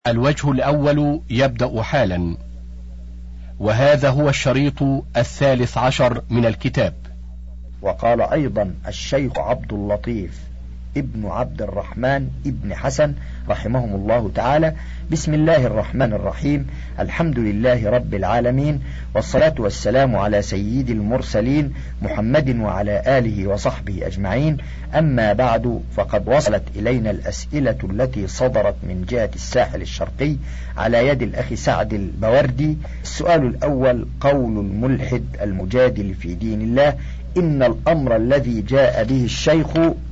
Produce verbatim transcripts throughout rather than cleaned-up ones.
الوجه الأول يبدأ حالا، وهذا هو الشريط الثالث عشر من الكتاب. وقال أيضا الشيخ عبد اللطيف ابن عبد الرحمن ابن حسن رحمهم الله تعالى: بسم الله الرحمن الرحيم، الحمد لله رب العالمين، والصلاة والسلام على سيد المرسلين محمد وعلى آله وصحبه أجمعين. أما بعد، فقد وصلت إلينا الأسئلة التي صدرت من جهة الساحل الشرقي على يد الأخ سعد البوردي. السؤال الأول: قول الملحد المجادل في دين الله إن الأمر الذي جاء به الشيخ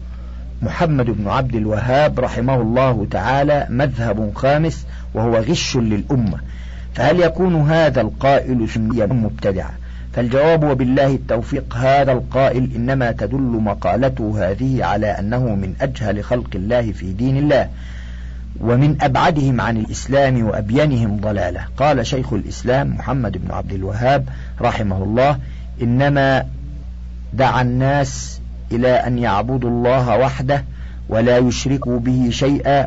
محمد بن عبد الوهاب رحمه الله تعالى مذهب خامس وهو غش للأمة، فهل يكون هذا القائل سنيا مبتدعا؟ فالجواب وبالله التوفيق: هذا القائل إنما تدل مقالته هذه على أنه من أجهل خلق الله في دين الله، ومن أبعدهم عن الإسلام وأبينهم ضلالة. قال شيخ الإسلام محمد بن عبد الوهاب رحمه الله: إنما دعا الناس إلى أن يعبدوا الله وحده ولا يشركوا به شيئا،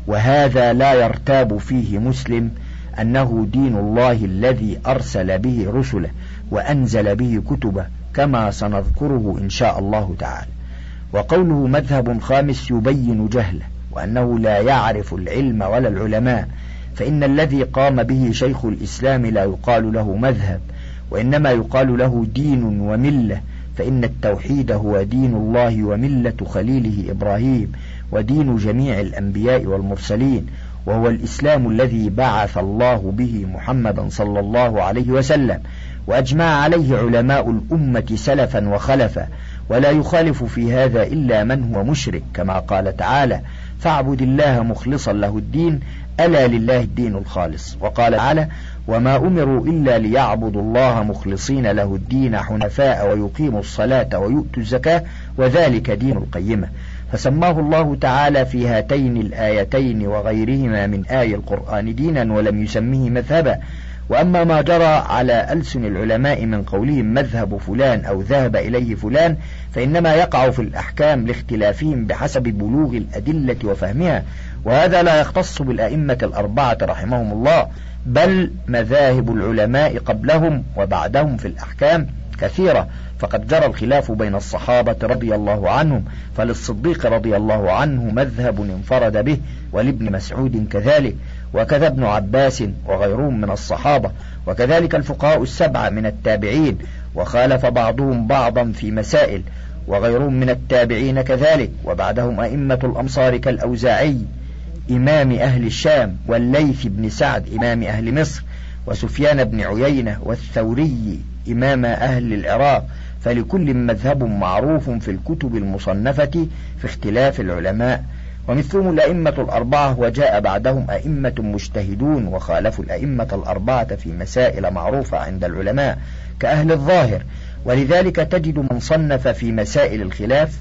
وهذا لا يرتاب فيه مسلم أنه دين الله الذي أرسل به رسله وأنزل به كتبه، كما سنذكره إن شاء الله تعالى. وقوله مذهب خامس يبين جهله، وأنه لا يعرف العلم ولا العلماء، فإن الذي قام به شيخ الإسلام لا يقال له مذهب، وإنما يقال له دين وملة، فإن التوحيد هو دين الله وملة خليله إبراهيم ودين جميع الأنبياء والمرسلين، وهو الإسلام الذي بعث الله به محمدا صلى الله عليه وسلم، وأجمع عليه علماء الأمة سلفا وخلفا، ولا يخالف في هذا إلا من هو مشرك، كما قال تعالى: فاعبد الله مخلصا له الدين، ألا لله الدين الخالص. وقال تعالى: وما أمروا إلا ليعبدوا الله مخلصين له الدين حنفاء ويقيموا الصلاة ويؤتوا الزكاة وذلك دين القيمة. فسماه الله تعالى في هاتين الآيتين وغيرهما من آي القرآن دينا، ولم يسميه مذهبا. وأما ما جرى على ألسن العلماء من قولهم مذهب فلان أو ذهب إليه فلان، فإنما يقع في الأحكام لاختلافهم بحسب بلوغ الأدلة وفهمها، وهذا لا يختص بالأئمة الأربعة رحمهم الله، بل مذاهب العلماء قبلهم وبعدهم في الأحكام كثيرة، فقد جرى الخلاف بين الصحابة رضي الله عنهم، فللصديق رضي الله عنه مذهب انفرد به، ولابن مسعود كذلك، وكذا ابن عباس وغيرهم من الصحابة، وكذلك الفقهاء السبعة من التابعين، وخالف بعضهم بعضا في مسائل، وغيرهم من التابعين كذلك، وبعدهم أئمة الأمصار كالأوزاعي إمام أهل الشام، والليث بن سعد إمام أهل مصر، وسفيان بن عيينة والثوري إمام أهل العراق، فلكل مذهب معروف في الكتب المصنفة في اختلاف العلماء، ومثلهم الأئمة الأربعة، وجاء بعدهم أئمة مجتهدون وخالفوا الأئمة الأربعة في مسائل معروفة عند العلماء كأهل الظاهر، ولذلك تجد من صنف في مسائل الخلاف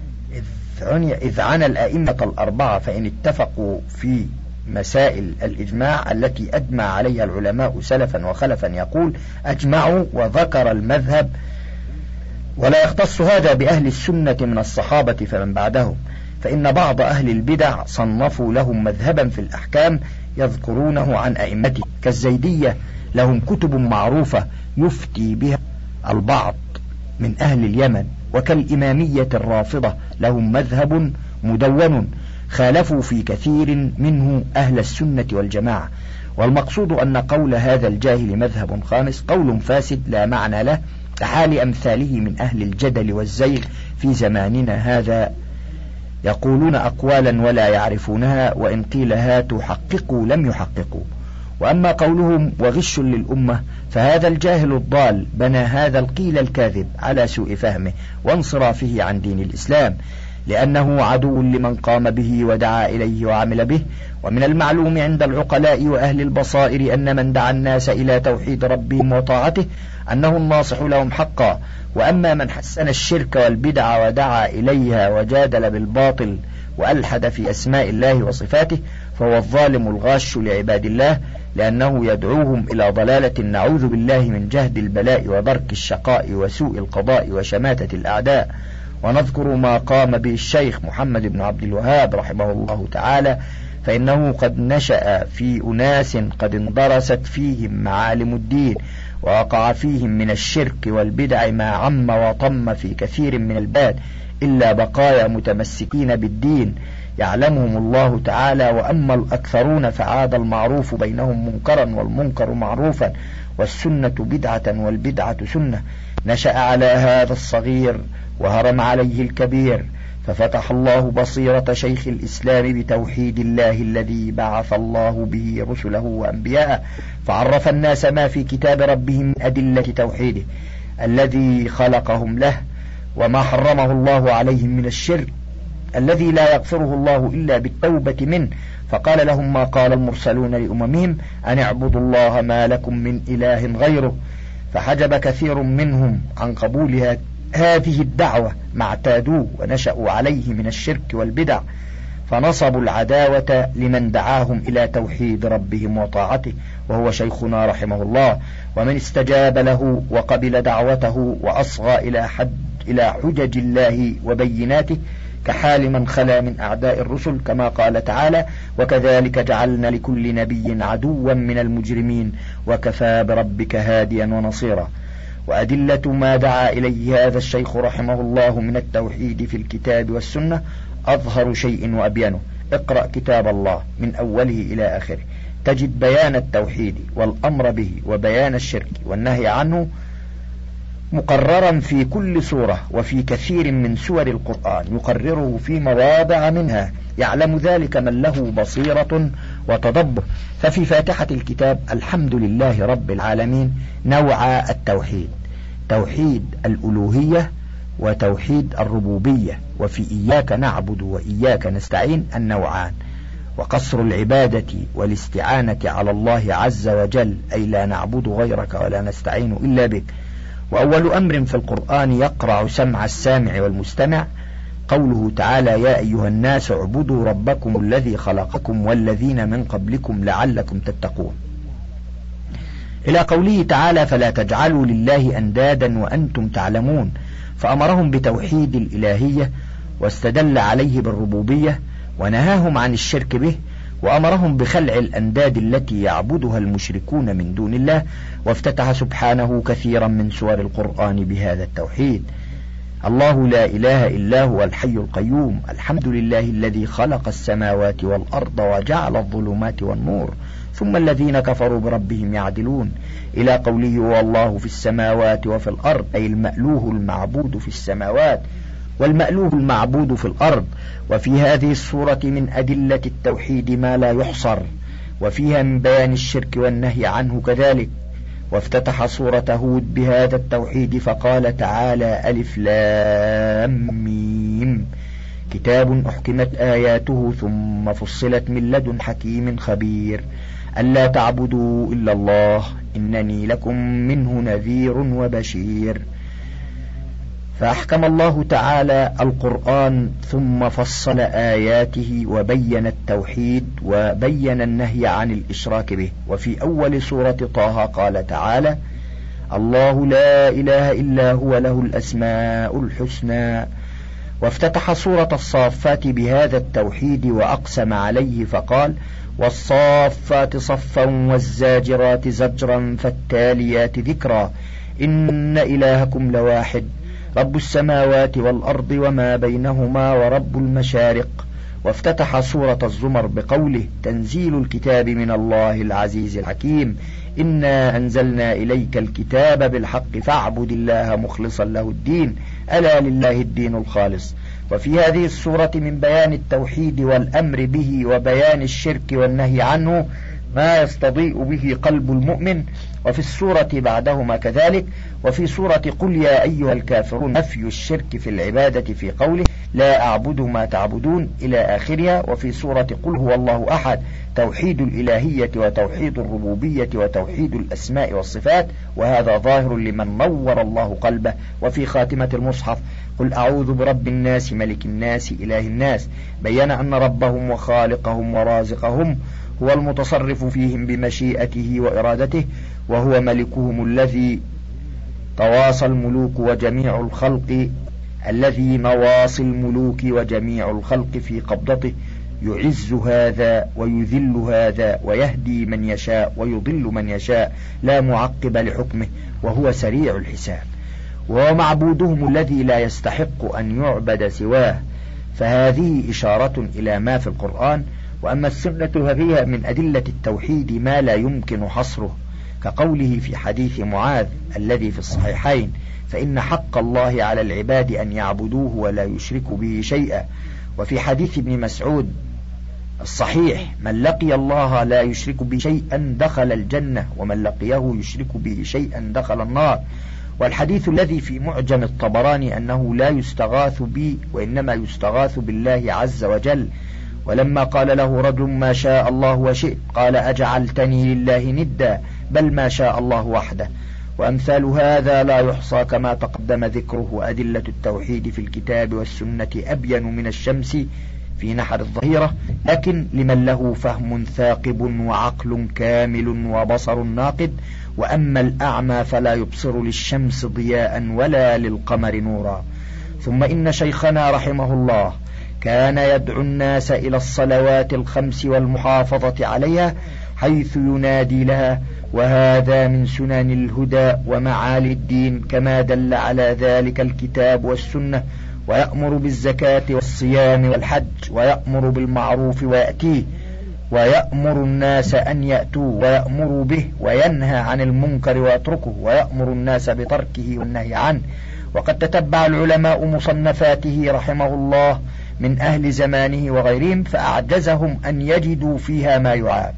إذ عن الأئمة الأربعة، فإن اتفقوا في مسائل الإجماع التي أجمع عليها العلماء سلفا وخلفا يقول أجمعوا، وذكر المذهب، ولا يختص هذا بأهل السنة من الصحابة فمن بعدهم، فإن بعض أهل البدع صنفوا لهم مذهبا في الأحكام يذكرونه عن أئمته، كالزيدية لهم كتب معروفة يفتي بها البعض من أهل اليمن، وكالإمامية الرافضة لهم مذهب مدون خالفوا في كثير منه أهل السنة والجماعة. والمقصود أن قول هذا الجاهل مذهب خامس قول فاسد لا معنى له، كحال أمثاله من أهل الجدل والزيغ في زماننا هذا، يقولون أقوالا ولا يعرفونها، وإن قيل هاتوا حققوا لم يحققوا. وأما قولهم وغش للأمة، فهذا الجاهل الضال بنى هذا القيل الكاذب على سوء فهمه وانصرافه عن دين الإسلام، لأنه عدو لمن قام به ودعا إليه وعمل به. ومن المعلوم عند العقلاء وأهل البصائر أن من دعا الناس إلى توحيد ربهم وطاعته أنه الناصح لهم حقا، وأما من حسن الشرك والبدع ودعا إليها وجادل بالباطل وألحد في أسماء الله وصفاته فهو الظالم الغاش لعباد الله، لأنه يدعوهم إلى ضلالة نعوذ بالله من جهد البلاء ودرك الشقاء وسوء القضاء وشماتة الأعداء. ونذكر ما قام به الشيخ محمد بن عبد الوهاب رحمه الله تعالى فإنه قد نشأ في أناس قد اندرست فيهم معالم الدين، ووقع فيهم من الشرك والبدع ما عم وطم في كثير من البلاد، إلا بقايا متمسكين بالدين يعلمهم الله تعالى. وأما الأكثرون فعاد المعروف بينهم منكرا والمنكر معروفا، والسنة بدعة والبدعة سنة. نشأ على هذا الصغير وهرم عليه الكبير، ففتح الله بصيرة شيخ الإسلام بتوحيد الله الذي بعث الله به رسله وأنبياءه، فعرف الناس ما في كتاب ربهم من أدلة توحيده الذي خلقهم له، وما حرمه الله عليهم من الشرك الذي لا يغفره الله إلا بالتوبة منه. فقال لهم ما قال المرسلون لأممهم أن اعبدوا الله ما لكم من إله غيره، فحجب كثير منهم عن قبول هذه الدعوة ما اعتادوه ونشأوا عليه من الشرك والبدع، فنصبوا العداوة لمن دعاهم إلى توحيد ربهم وطاعته، وهو شيخنا رحمه الله. ومن استجاب له وقبل دعوته وأصغى إلى حد إلى حجج الله وبيناته، كحال من خلا من أعداء الرسل، كما قال تعالى: وكذلك جعلنا لكل نبي عدوا من المجرمين وكفى بربك هاديا ونصيرا. وأدلة ما دعا إليه هذا الشيخ رحمه الله من التوحيد في الكتاب والسنة أظهر شيء وأبينه. اقرأ كتاب الله من أوله إلى آخره، تجد بيان التوحيد والأمر به وبيان الشرك والنهي عنه مقررا في كل سورة وفي كثير من سور القرآن، يقرره في مواضع منها، يعلم ذلك من له بصيرة وتدبر. ففي فاتحة الكتاب الحمد لله رب العالمين نوع التوحيد: توحيد الألوهية وتوحيد الربوبية. وفي إياك نعبد وإياك نستعين النوعان، وقصر العبادة والاستعانة على الله عز وجل، أي لا نعبد غيرك ولا نستعين إلا بك. وأول أمر في القرآن يقرع سمع السامع والمستمع قوله تعالى: يا أيها الناس اعبدوا ربكم الذي خلقكم والذين من قبلكم لعلكم تتقون، إلى قوله تعالى: فلا تجعلوا لله أندادا وأنتم تعلمون. فأمرهم بتوحيد الإلهية واستدل عليه بالربوبية، ونهاهم عن الشرك به، وأمرهم بخلع الأنداد التي يعبدها المشركون من دون الله. وافتتح سبحانه كثيرا من سور القرآن بهذا التوحيد: الله لا إله إلا هو الحي القيوم، الحمد لله الذي خلق السماوات والأرض وجعل الظلمات والنور، ثم الذين كفروا بربهم يعدلون، إلى قوله: والله في السماوات وفي الأرض، أي المألوه المعبود في السماوات والمألوه المعبود في الأرض. وفي هذه السورة من أدلة التوحيد ما لا يحصر، وفيها من بيان الشرك والنهي عنه كذلك. وافتتح سورة هود بهذا التوحيد فقال تعالى: ألف لام ميم، كتاب أحكمت آياته ثم فصلت من لدن حكيم خبير، ألا تعبدوا إلا الله إنني لكم منه نذير وبشير. فأحكم الله تعالى القرآن ثم فصل آياته وبين التوحيد وبين النهي عن الإشراك به. وفي أول سورة طه قال تعالى: الله لا إله إلا هو له الأسماء الحسنى. وافتتح سورة الصافات بهذا التوحيد وأقسم عليه فقال: والصافات صفا والزاجرات زجرا فالتاليات ذكرا، إن إلهكم لواحد رب السماوات والأرض وما بينهما ورب المشارق. وافتتح سورة الزمر بقوله: تنزيل الكتاب من الله العزيز الحكيم، إنا أنزلنا إليك الكتاب بالحق فاعبد الله مخلصا له الدين، ألا لله الدين الخالص. وفي هذه السورة من بيان التوحيد والأمر به وبيان الشرك والنهي عنه ما يستضيء به قلب المؤمن، وفي السورة بعدهما كذلك. وفي سورة قل يا أيها الكافرون نفي الشرك في العبادة في قوله: لا أعبد ما تعبدون إلى آخرها. وفي سورة قل هو الله أحد توحيد الإلهية وتوحيد الربوبية وتوحيد الأسماء والصفات، وهذا ظاهر لمن نور الله قلبه. وفي خاتمة المصحف قل أعوذ برب الناس ملك الناس إله الناس، بيّن أن ربهم وخالقهم ورازقهم هو المتصرف فيهم بمشيئته وإرادته، وهو ملكهم الذي تواصى الملوك وجميع الخلق الذي نواصي الملوك وجميع الخلق في قبضته، يعز هذا ويذل هذا ويهدي من يشاء ويضل من يشاء لا معقب لحكمه وهو سريع الحساب، وهو معبودهم الذي لا يستحق أن يعبد سواه. فهذه إشارة إلى ما في القرآن. وأما السنة ففيها من أدلة التوحيد ما لا يمكن حصره، كقوله في حديث معاذ الذي في الصحيحين: فإن حق الله على العباد أن يعبدوه ولا يشركوا به شيئا. وفي حديث ابن مسعود الصحيح: من لقي الله لا يشرك به شيئا دخل الجنة، ومن لقيه يشرك به شيئا دخل النار. والحديث الذي في معجم الطبراني أنه لا يستغاث بي وإنما يستغاث بالله عز وجل. ولما قال له رجل: ما شاء الله وشئت، قال: أجعلتني لله ندا، بل ما شاء الله وحده. وأمثال هذا لا يحصى كما تقدم ذكره. وأدلة التوحيد في الكتاب والسنة أبين من الشمس في نحر الظهيرة، لكن لمن له فهم ثاقب وعقل كامل وبصر ناقد. وأما الأعمى فلا يبصر للشمس ضياء ولا للقمر نورا. ثم إن شيخنا رحمه الله كان يدعو الناس إلى الصلوات الخمس والمحافظة عليها حيث ينادي لها، وهذا من سنن الهدى ومعالي الدين كما دل على ذلك الكتاب والسنة. ويأمر بالزكاة والصيام والحج، ويأمر بالمعروف ويأتيه، ويأمر الناس أن يأتوه، ويأمر به، وينهى عن المنكر ويتركه، ويأمر الناس بتركه والنهي عنه. وقد تتبع العلماء مصنفاته رحمه الله من أهل زمانه وغيرهم فأعجزهم أن يجدوا فيها ما يعاب.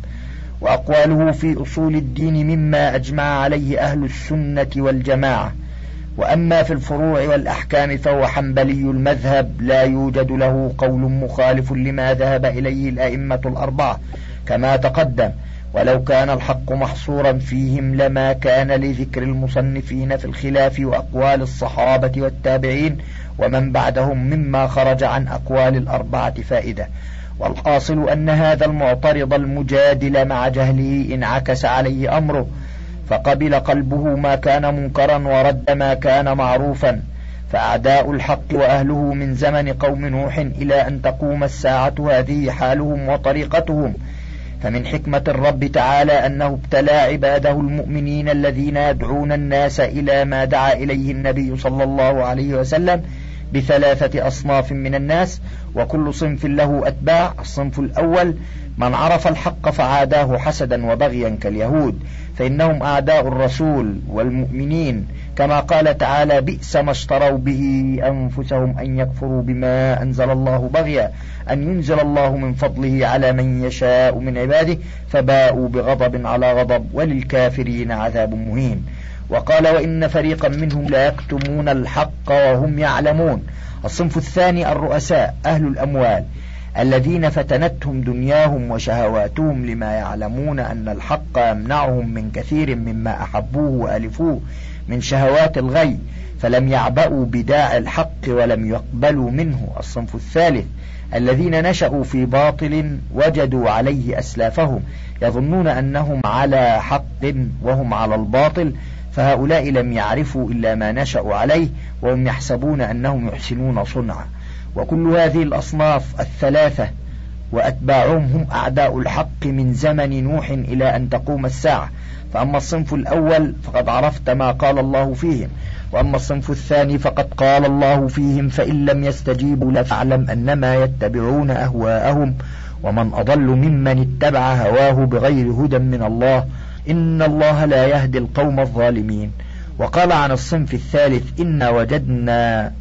وأقواله في أصول الدين مما أجمع عليه أهل السنة والجماعة. وأما في الفروع والأحكام فهو حنبلي المذهب، لا يوجد له قول مخالف لما ذهب إليه الأئمة الأربعة كما تقدم. ولو كان الحق محصورا فيهم لما كان لذكر المصنفين في الخلاف وأقوال الصحابة والتابعين ومن بعدهم مما خرج عن أقوال الأربعة فائدة. والحاصل أن هذا المعترض المجادل مع جهله انعكس عليه أمره، فقبل قلبه ما كان منكرا ورد ما كان معروفا. فأعداء الحق وأهله من زمن قوم نوح إلى أن تقوم الساعة هذه حالهم وطريقتهم. فمن حكمة الرب تعالى أنه ابتلى عباده المؤمنين الذين يدعون الناس إلى ما دعا إليه النبي صلى الله عليه وسلم بثلاثة أصناف من الناس، وكل صنف له أتباع. الصنف الأول من عرف الحق فعاداه حسدا وبغيا كاليهود، فإنهم أعداء الرسول والمؤمنين، كما قال تعالى: بئس ما اشتروا به أنفسهم أن يكفروا بما أنزل الله بغيا أن ينزل الله من فضله على من يشاء من عباده فباءوا بغضب على غضب وللكافرين عذاب مهين. وقال: وإن فريقا منهم لا يكتمون الحق وهم يعلمون. الصنف الثاني الرؤساء أهل الأموال الذين فتنتهم دنياهم وشهواتهم لما يعلمون أن الحق يمنعهم من كثير مما أحبوه وألفوه من شهوات الغي، فلم يعبأوا بداعي الحق ولم يقبلوا منه. الصنف الثالث الذين نشأوا في باطل وجدوا عليه أسلافهم يظنون أنهم على حق وهم على الباطل، فهؤلاء لم يعرفوا إلا ما نشأوا عليه وهم يحسبون أنهم يحسنون صنعا. وكل هذه الأصناف الثلاثة وأتباعهم هم أعداء الحق من زمن نوح إلى أن تقوم الساعة. فأما الصنف الأول فقد عرفت ما قال الله فيهم، وأما الصنف الثاني فقد قال الله فيهم: فإن لم يستجيبوا لك فاعلم أنما يتبعون أهواءهم ومن أضل ممن اتبع هواه بغير هدى من الله إن الله لا يهدي القوم الظالمين. وقال عن الصنف الثالث: إنا وجدنا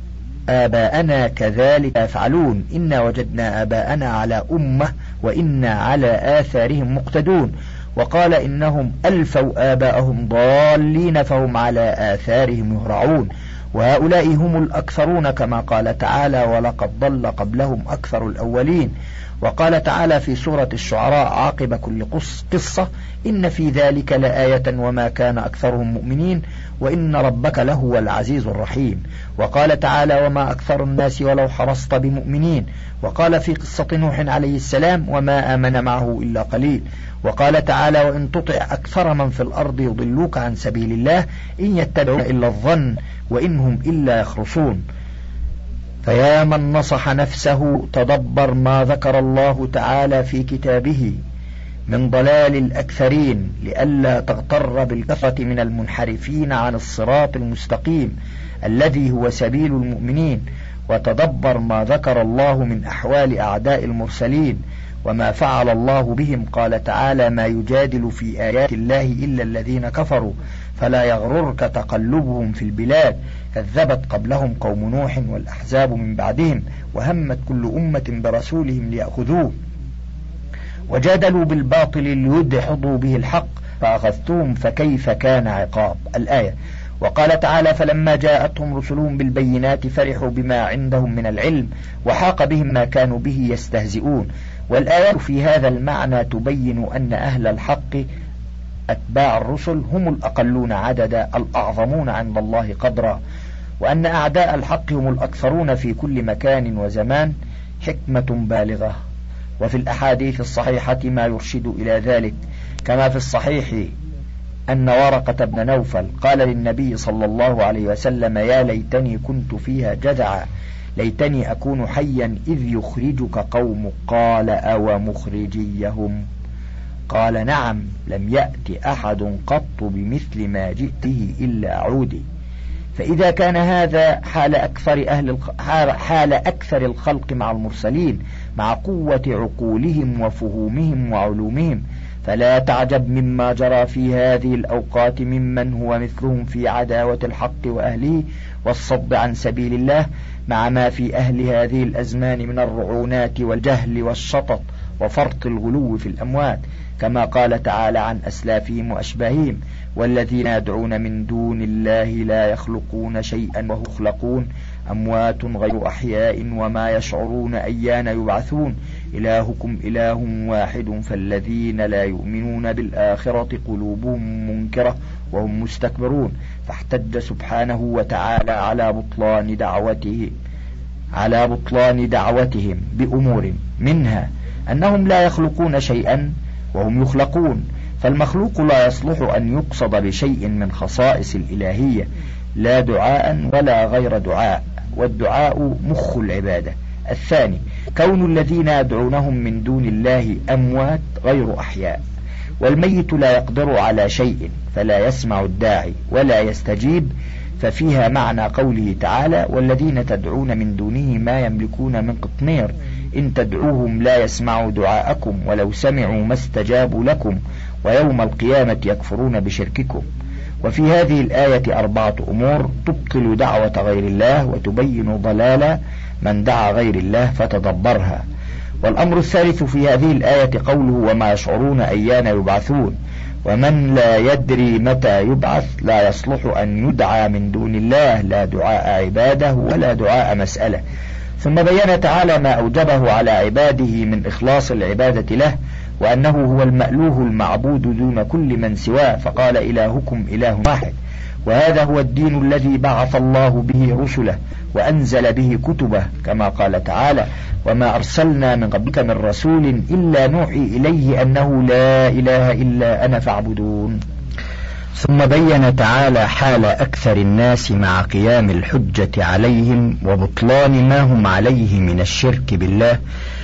آباءنا كذلك يفعلون، إنا وجدنا آباءنا على أمة وإنا على آثارهم مقتدون. وقال: إنهم ألفوا آباءهم ضالين فهم على آثارهم يهرعون. وهؤلاء هم الأكثرون كما قال تعالى: ولقد ضل قبلهم أكثر الأولين. وقال تعالى في سورة الشعراء عاقب كل قصة: إن في ذلك لآية وما كان أكثرهم مؤمنين وإن ربك لهو العزيز الرحيم. وقال تعالى: وما أكثر الناس ولو حرصت بمؤمنين. وقال في قصة نوح عليه السلام: وما آمن معه إلا قليل. وقال تعالى: وإن تطع أكثر من في الأرض يضلوك عن سبيل الله إن يتبعون إلا الظن وإن هم إلا يخرصون. فيا من نصح نفسه تدبر ما ذكر الله تعالى في كتابه من ضلال الأكثرين لئلا تغتر بالكثرة من المنحرفين عن الصراط المستقيم الذي هو سبيل المؤمنين، وتدبر ما ذكر الله من أحوال أعداء المرسلين وما فعل الله بهم. قال تعالى: ما يجادل في آيات الله إلا الذين كفروا فلا يغررك تقلبهم في البلاد، كذبت قبلهم قوم نوح والأحزاب من بعدهم، وهمت كل أمة برسولهم ليأخذوه، وجادلوا بالباطل ليدحضوا به الحق فأخذتهم فكيف كان عقاب. الآية. وقال تعالى: فلما جاءتهم رسلهم بالبينات فرحوا بما عندهم من العلم وحاق بهم ما كانوا به يستهزئون. والآيات في هذا المعنى تبين أن أهل الحق أتباع الرسل هم الأقلون عددا الأعظمون عند الله قدرا، وأن أعداء الحق هم الأكثرون في كل مكان وزمان، حكمة بالغة. وفي الأحاديث الصحيحة ما يرشد إلى ذلك، كما في الصحيح أن ورقة بن نوفل قال للنبي صلى الله عليه وسلم: يا ليتني كنت فيها جذعا، ليتني أكون حيا إذ يخرجك قوم. قال: أو مخرجيهم؟ قال: نعم، لم يأت أحد قط بمثل ما جئته إلا عودي. فإذا كان هذا حال أكثر أهل حال أكثر الخلق مع المرسلين مع قوة عقولهم وفهومهم وعلومهم، فلا تعجب مما جرى في هذه الأوقات ممن هو مثلهم في عداوة الحق وأهله والصد عن سبيل الله، مع ما في أهل هذه الأزمان من الرعونات والجهل والشطط وفرط الغلو في الأموات، كما قال تعالى عن أسلافهم وأشباههم: والذين يدعون من دون الله لا يخلقون شيئا وهم يخلقون، أموات غير أحياء وما يشعرون أيان يبعثون، إلهكم إله واحد فالذين لا يؤمنون بالآخرة قلوبهم منكرة وهم مستكبرون. فاحتج سبحانه وتعالى على بطلان دعوته على بطلان دعوتهم بأمور، منها أنهم لا يخلقون شيئا وهم يخلقون، فالمخلوق لا يصلح أن يقصد بشيء من خصائص الإلهية، لا دعاء ولا غير دعاء، والدعاء مخ العبادة. الثاني كون الذين يدعونهم من دون الله أموات غير أحياء، والميت لا يقدر على شيء فلا يسمع الداعي ولا يستجيب، ففيها معنى قوله تعالى: والذين تدعون من دونه ما يملكون من قطمير، إن تدعوهم لا يسمعوا دعاءكم ولو سمعوا ما استجابوا لكم ويوم القيامة يكفرون بشرككم. وفي هذه الآية أربعة أمور تبطل دعوة غير الله وتبين ضلال من دعا غير الله فتدبرها. والأمر الثالث في هذه الآية قوله: وما يشعرون أيان يبعثون، ومن لا يدري متى يبعث لا يصلح أن يدعى من دون الله، لا دعاء عباده ولا دعاء مسألة. ثم بين تعالى ما أوجبه على عباده من إخلاص العبادة له، وأنه هو المألوه المعبود دون كل من سواه، فقال: إلهكم إله واحد. وهذا هو الدين الذي بعث الله به رسله وأنزل به كتبه، كما قال تعالى: وما أرسلنا من قبلك من رسول إلا نوحي إليه أنه لا إله إلا أنا فاعبدون. ثم بين تعالى حال أكثر الناس مع قيام الحجة عليهم وبطلان ما هم عليه من الشرك بالله،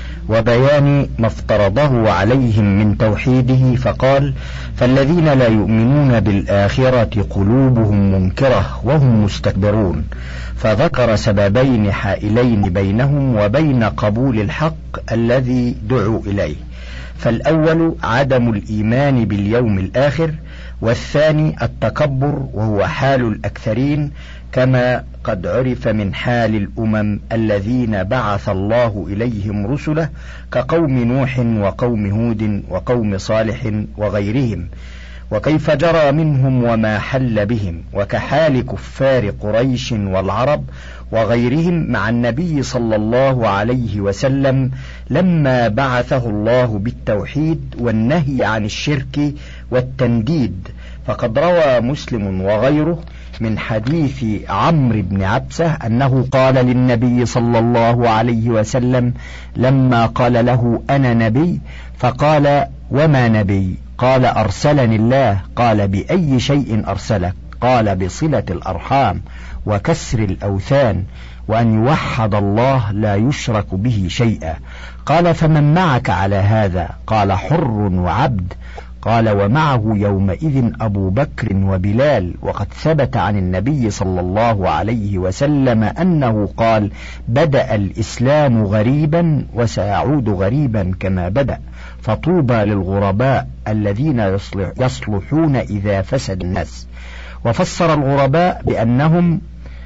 وبيان ما افترضه عليهم من توحيده، فقال: فالذين لا يؤمنون بالآخرة قلوبهم منكرة وهم مستكبرون، فذكر سببين حائلين بينهم وبين قبول الحق الذي دعوا إليه، فالأول عدم الإيمان باليوم الآخر، والثاني التكبر وهو حال الأكثرين، كما قد عرف من حال الأمم الذين بعث الله إليهم رسله كقوم نوح وقوم هود وقوم صالح وغيرهم، وكيف جرى منهم وما حل بهم، وكحال كفار قريش والعرب وغيرهم مع النبي صلى الله عليه وسلم لما بعثه الله بالتوحيد والنهي عن الشرك والتنديد. فقد روى مسلم وغيره من حديث عمرو بن عبسة أنه قال للنبي صلى الله عليه وسلم لما قال له: أنا نبي، فقال: وما نبي؟ قال: أرسلني الله. قال: بأي شيء أرسلك؟ قال: بصلة الأرحام وكسر الأوثان وأن يوحد الله لا يشرك به شيئا. قال: فمن معك على هذا؟ قال: حر وعبد. قال: ومعه يومئذ أبو بكر وبلال. وقد ثبت عن النبي صلى الله عليه وسلم أنه قال: بدأ الإسلام غريبا وسيعود غريبا كما بدأ، فطوبى للغرباء الذين يصلحون إذا فسد الناس. وفسر الغرباء بأنهم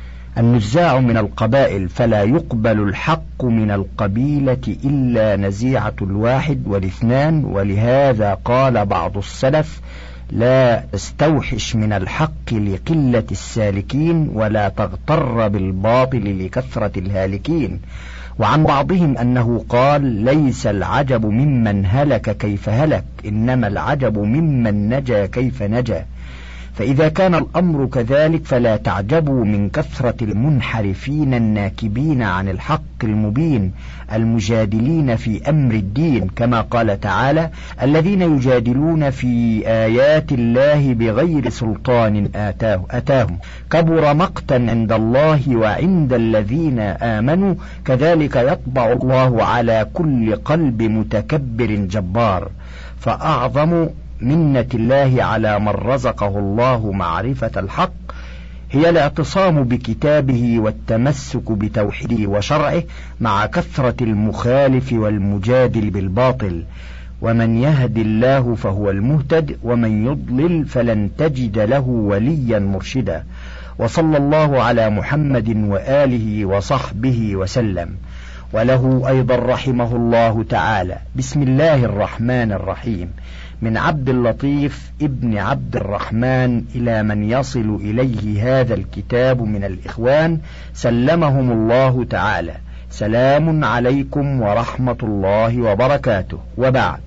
النزاع من القبائل، فلا يقبل الحق من القبيلة إلا نزيعة الواحد والاثنان. ولهذا قال بعض السلف: لا تستوحش من الحق لقلة السالكين، ولا تغتر بالباطل لكثرة الهالكين. وعن بعضهم أنه قال: ليس العجب ممن هلك كيف هلك، إنما العجب ممن نجا كيف نجا. فإذا كان الأمر كذلك فلا تعجبوا من كثرة المنحرفين الناكبين عن الحق المبين المجادلين في أمر الدين، كما قال تعالى: الذين يجادلون في آيات الله بغير سلطان آتاه أتاهم كبر مقتا عند الله وعند الذين آمنوا كذلك يطبع الله على كل قلب متكبر جبار. فأعظم منة الله على من رزقه الله معرفة الحق هي الاعتصام بكتابه والتمسك بتوحيده وشرعه مع كثرة المخالف والمجادل بالباطل. ومن يهد الله فهو المهتد، ومن يضلل فلن تجد له وليا مرشدا. وصلى الله على محمد وآله وصحبه وسلم. وله أيضا رحمه الله تعالى: بسم الله الرحمن الرحيم، من عبد اللطيف ابن عبد الرحمن إلى من يصل إليه هذا الكتاب من الإخوان سلمهم الله تعالى. سلام عليكم ورحمة الله وبركاته. وبعد،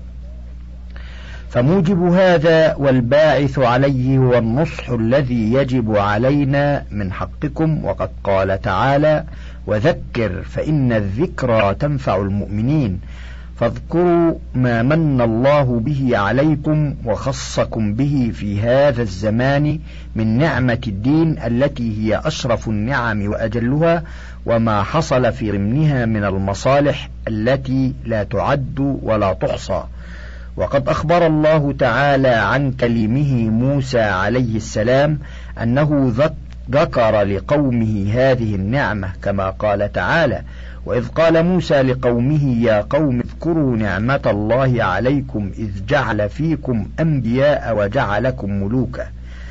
فموجب هذا والباعث عليه هو النصح الذي يجب علينا من حقكم. وقد قال تعالى: وذكر فإن الذكرى تنفع المؤمنين. فاذكروا ما من الله به عليكم وخصكم به في هذا الزمان من نعمة الدين التي هي أشرف النعم وأجلها، وما حصل في ضمنها من المصالح التي لا تعد ولا تحصى. وقد أخبر الله تعالى عن كليمه موسى عليه السلام أنه ذكر لقومه هذه النعمة، كما قال تعالى: وإذ قال موسى لقومه يا قوم اذكروا نعمة الله عليكم إذ جعل فيكم أنبياء وجعلكم ملوكا.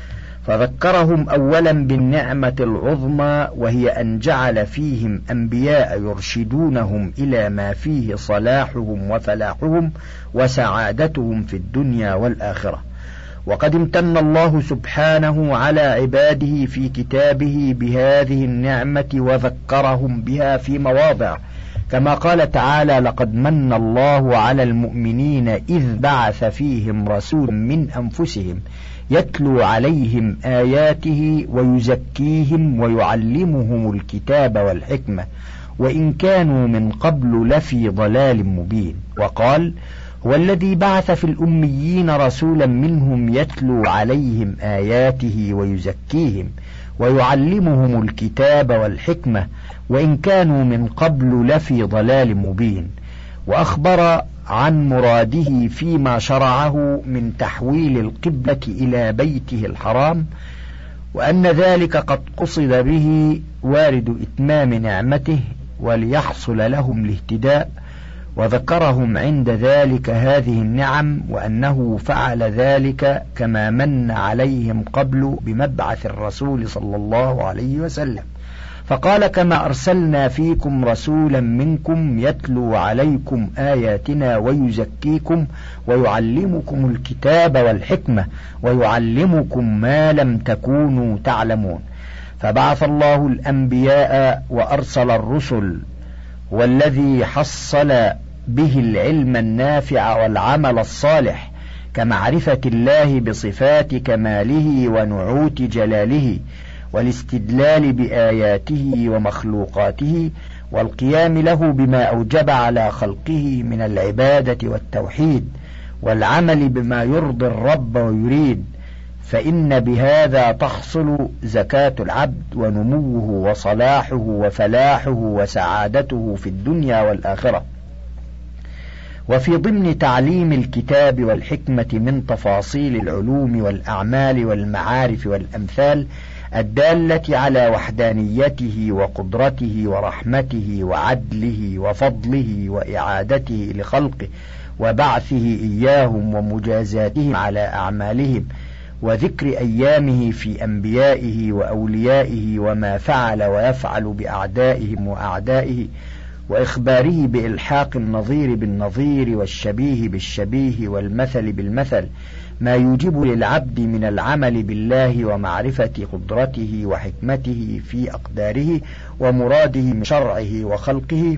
فذكرهم أولا بالنعمة العظمى، وهي أن جعل فيهم أنبياء يرشدونهم إلى ما فيه صلاحهم وفلاحهم وسعادتهم في الدنيا والآخرة. وقد امتن الله سبحانه على عباده في كتابه بهذه النعمة وذكرهم بها في مواضع، كما قال تعالى: لقد من الله على المؤمنين إذ بعث فيهم رسولا من أنفسهم يتلو عليهم آياته ويزكيهم ويعلمهم الكتاب والحكمة وإن كانوا من قبل لفي ضلال مبين. وقال: هو الذي بعث في الأميين رسولا منهم يتلو عليهم آياته ويزكيهم ويعلمهم الكتاب والحكمة وإن كانوا من قبل لفي ضلال مبين. وأخبر عن مراده فيما شرعه من تحويل القبلة إلى بيته الحرام، وأن ذلك قد قصد به وارد إتمام نعمته وليحصل لهم الاهتداء. وذكرهم عند ذلك هذه النعم، وأنه فعل ذلك كما من عليهم قبل بمبعث الرسول صلى الله عليه وسلم، فقال: كما أرسلنا فيكم رسولا منكم يتلو عليكم آياتنا ويزكيكم ويعلمكم الكتاب والحكمة ويعلمكم ما لم تكونوا تعلمون. فبعث الله الأنبياء وأرسل الرسل، والذي حصل به العلم النافع والعمل الصالح كمعرفة الله بصفات كماله ونعوت جلاله، والاستدلال بآياته ومخلوقاته، والقيام له بما أوجب على خلقه من العبادة والتوحيد، والعمل بما يرضي الرب ويريد. فإن بهذا تحصل زكاة العبد ونموه وصلاحه وفلاحه وسعادته في الدنيا والآخرة. وفي ضمن تعليم الكتاب والحكمة من تفاصيل العلوم والأعمال والمعارف والأمثال الدالة على وحدانيته وقدرته ورحمته وعدله وفضله وإعادته لخلقه وبعثه إياهم ومجازاتهم على أعمالهم، وذكر أيامه في أنبيائه وأوليائه وما فعل ويفعل بأعدائهم وأعدائه، وإخباره بإلحاق النظير بالنظير والشبيه بالشبيه والمثل بالمثل، ما يوجب للعبد من العمل بالله ومعرفة قدرته وحكمته في أقداره ومراده من شرعه وخلقه،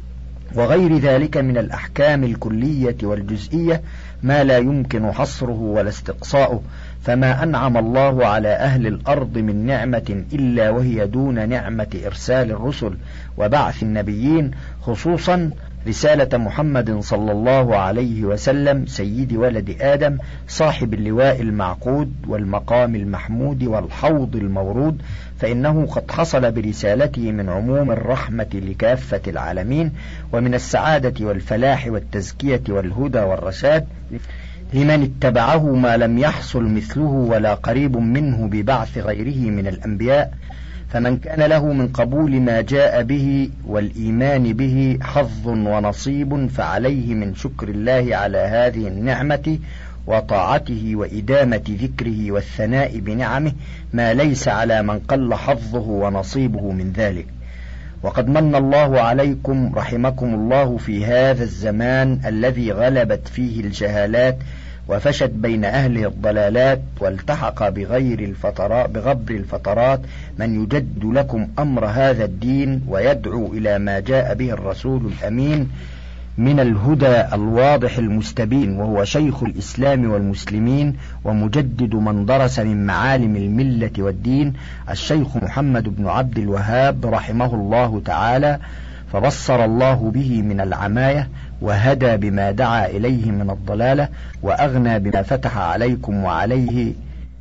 وغير ذلك من الأحكام الكلية والجزئية ما لا يمكن حصره ولا استقصاؤه. فما أنعم الله على أهل الأرض من نعمة إلا وهي دون نعمة إرسال الرسل وبعث النبيين، خصوصا رسالة محمد صلى الله عليه وسلم سيد ولد آدم صاحب اللواء المعقود والمقام المحمود والحوض المورود، فإنه قد حصل برسالته من عموم الرحمة لكافة العالمين ومن السعادة والفلاح والتزكية والهدى والرشاد لمن اتبعه ما لم يحصل مثله ولا قريب منه ببعث غيره من الأنبياء. فمن كان له من قبول ما جاء به والإيمان به حظ ونصيب فعليه من شكر الله على هذه النعمة وطاعته وإدامة ذكره والثناء بنعمه ما ليس على من قل حظه ونصيبه من ذلك. وقد من الله عليكم رحمكم الله في هذا الزمان الذي غلبت فيه الجهالات وفشت بين أهله الضلالات، والتحق بغير الفترات بغبر الفترات من يجد لكم أمر هذا الدين ويدعو إلى ما جاء به الرسول الأمين من الهدى الواضح المستبين، وهو شيخ الإسلام والمسلمين ومجدد من درس من معالم الملة والدين الشيخ محمد بن عبد الوهاب رحمه الله تعالى، فبصر الله به من العماية وهدى بما دعا إليه من الضلالة وأغنى بما فتح عليكم وعليه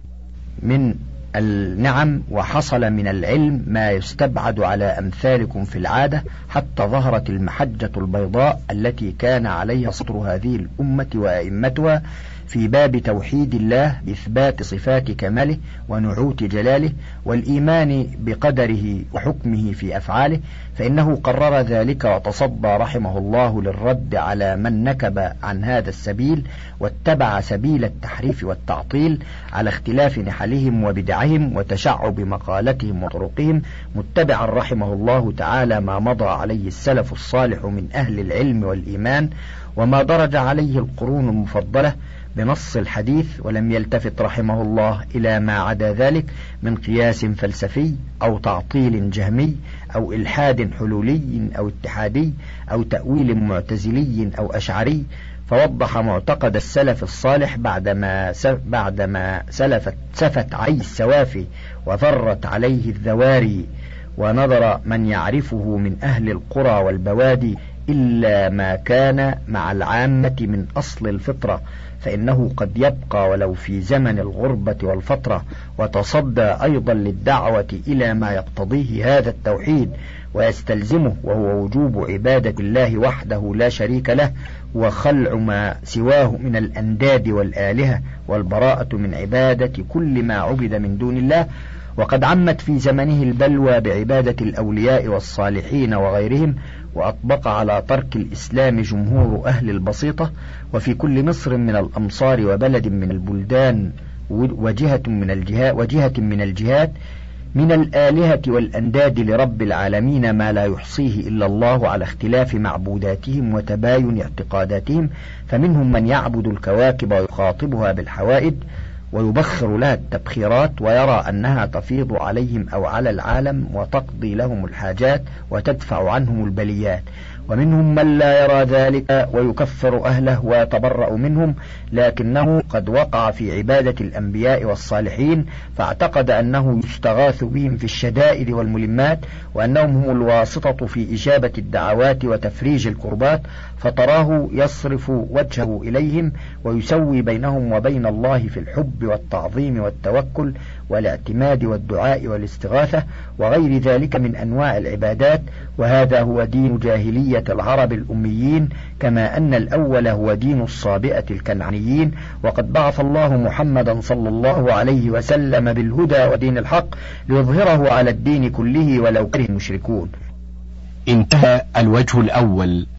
من النعم، وحصل من العلم ما يستبعد على أمثالكم في العادة، حتى ظهرت المحجة البيضاء التي كان عليها سطر هذه الأمة وأئمتها في باب توحيد الله بإثبات صفات كماله ونعوت جلاله والإيمان بقدره وحكمه في أفعاله، فإنه قرر ذلك وتصدى رحمه الله للرد على من نكب عن هذا السبيل واتبع سبيل التحريف والتعطيل على اختلاف نحلهم وبدعهم وتشعب مقالتهم وطرقهم، متبعا رحمه الله تعالى ما مضى عليه السلف الصالح من أهل العلم والإيمان وما درج عليه القرون المفضلة بنص الحديث، ولم يلتفت رحمه الله إلى ما عدا ذلك من قياس فلسفي أو تعطيل جهمي أو إلحاد حلولي أو اتحادي أو تأويل معتزلي أو أشعري، فوضح معتقد السلف الصالح بعدما بعدما سلفت سفت عليه السوافي وفرت عليه الذواري، ونظر من يعرفه من أهل القرى والبوادي إلا ما كان مع العامة من أصل الفطرة، فإنه قد يبقى ولو في زمن الغربة والفترة، وتصدى أيضا للدعوة إلى ما يقتضيه هذا التوحيد ويستلزمه، وهو وجوب عبادة الله وحده لا شريك له وخلع ما سواه من الأنداد والآلهة والبراءة من عبادة كل ما عبد من دون الله. وقد عمت في زمنه البلوى بعبادة الأولياء والصالحين وغيرهم، وأطبق على ترك الإسلام جمهور أهل البسيطة، وفي كل مصر من الأمصار وبلد من البلدان وجهة من الجهات وجهة من الجهات من الآلهة والأنداد لرب العالمين ما لا يحصيه إلا الله على اختلاف معبوداتهم وتباين اعتقاداتهم، فمنهم من يعبد الكواكب ويخاطبها بالحوائد ويبخر لها التبخيرات ويرى أنها تفيض عليهم أو على العالم وتقضي لهم الحاجات وتدفع عنهم البليات، ومنهم من لا يرى ذلك ويكفر أهله ويتبرأ منهم، لكنه قد وقع في عبادة الأنبياء والصالحين فاعتقد أنه يستغاث بهم في الشدائد والملمات، وأنهم هم الواسطة في إجابة الدعوات وتفريج الكربات، فتراه يصرف وجهه إليهم ويسوي بينهم وبين الله في الحب والتعظيم والتوكل والاعتماد والدعاء والاستغاثة وغير ذلك من أنواع العبادات. وهذا هو دين جاهلية العرب الأميين، كما أن الأول هو دين الصابئة الكنعانيين. وقد بعث الله محمدا صلى الله عليه وسلم بالهدى ودين الحق ليظهره على الدين كله ولو كره المشركون. انتهى الوجه الأول.